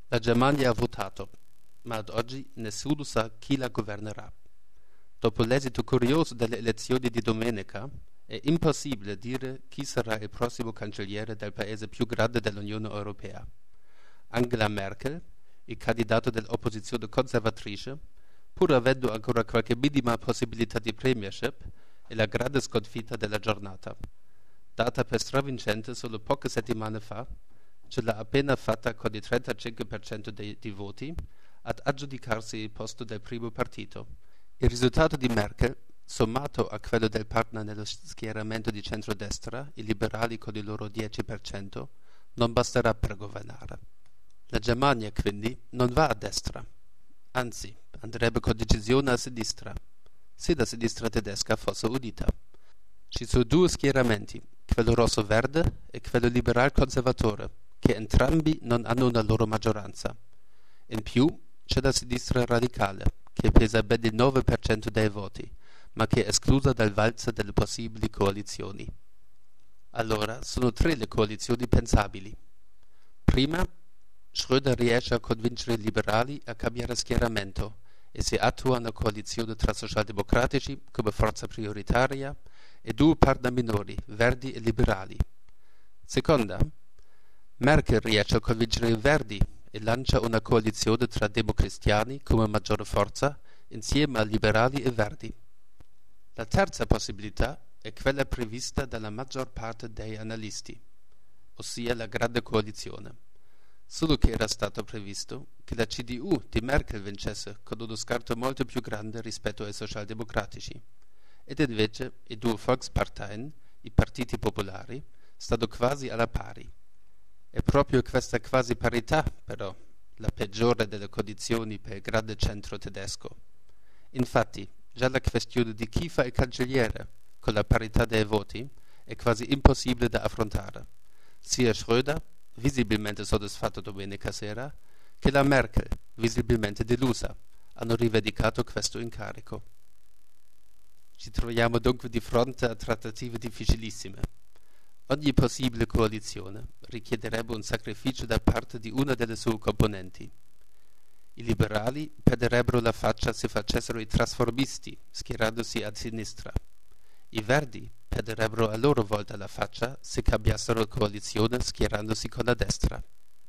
La Germania ha votato, ma ad oggi nessuno sa chi la governerà. Dopo l'esito curioso delle elezioni di domenica, è impossibile dire chi sarà il prossimo cancelliere del paese più grande dell'Unione Europea. Angela Merkel, il candidato dell'opposizione conservatrice, pur avendo ancora qualche minima possibilità di premiership, è la grande sconfitta della giornata. Data per stravincente solo poche settimane fa, ce l'ha appena fatta con il 35% dei voti ad aggiudicarsi il posto del primo partito. Il risultato di Merkel, sommato a quello del partner nello schieramento di centrodestra, i liberali con il loro 10%, non basterà per governare. La Germania, quindi, non va a destra, anzi, andrebbe con decisione a sinistra, se la sinistra tedesca fosse unita. Ci sono due schieramenti, quello rosso-verde e quello liberal-conservatore, che entrambi non hanno una loro maggioranza. In più c'è la sinistra radicale, che pesa ben il 9% dei voti, ma che è esclusa dal valzer delle possibili coalizioni. Allora sono tre le coalizioni pensabili. Prima, Schröder riesce a convincere i liberali a cambiare schieramento e si attua una coalizione tra socialdemocratici come forza prioritaria e due partner minori, verdi e liberali. Seconda, Merkel riesce a convincere i verdi e lancia una coalizione tra democristiani come maggiore forza insieme a liberali e verdi. La terza possibilità è quella prevista dalla maggior parte dei analisti, ossia la grande coalizione. Solo che era stato previsto che la CDU di Merkel vincesse con uno scarto molto più grande rispetto ai socialdemocratici, ed invece i due Volksparteien, i partiti popolari, stanno quasi alla pari. È proprio questa quasi parità, però, la peggiore delle condizioni per il grande centro tedesco. Infatti, già la questione di chi fa il cancelliere, con la parità dei voti, è quasi impossibile da affrontare. Sia Schröder, visibilmente soddisfatto domenica sera, che la Merkel, visibilmente delusa, hanno rivendicato questo incarico. Ci troviamo dunque di fronte a trattative difficilissime. Ogni possibile coalizione richiederebbe un sacrificio da parte di una delle sue componenti. I liberali perderebbero la faccia se facessero i trasformisti, schierandosi a sinistra. I verdi perderebbero a loro volta la faccia se cambiassero coalizione schierandosi con la destra.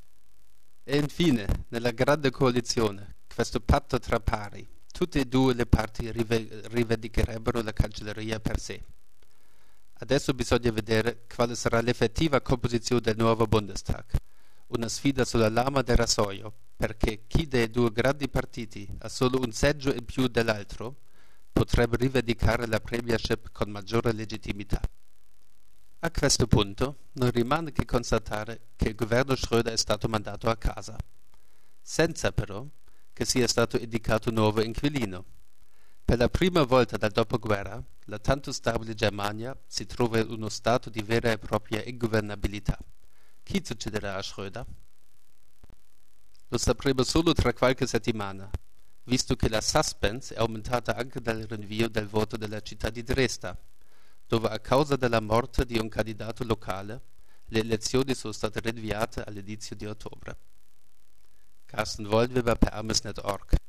E infine, nella grande coalizione, questo patto tra pari, tutte e due le parti rivendicherebbero la cancelleria per sé. Adesso bisogna vedere quale sarà l'effettiva composizione del nuovo Bundestag, una sfida sulla lama del rasoio, perché chi dei due grandi partiti ha solo un seggio in più dell'altro potrebbe rivendicare la premiership con maggiore legittimità. A questo punto non rimane che constatare che il governo Schröder è stato mandato a casa, senza però che sia stato indicato un nuovo inquilino. Per la prima volta dal dopoguerra, la tanto stabile Germania si trova in uno stato di vera e propria ingovernabilità. Chi succederà a Schröder? Lo sapremo solo tra qualche settimana, visto che la suspense è aumentata anche dal rinvio del voto della città di Dresda, dove a causa della morte di un candidato locale le elezioni sono state rinviate all'inizio di ottobre. Carsten Woldweber per Amesnet.org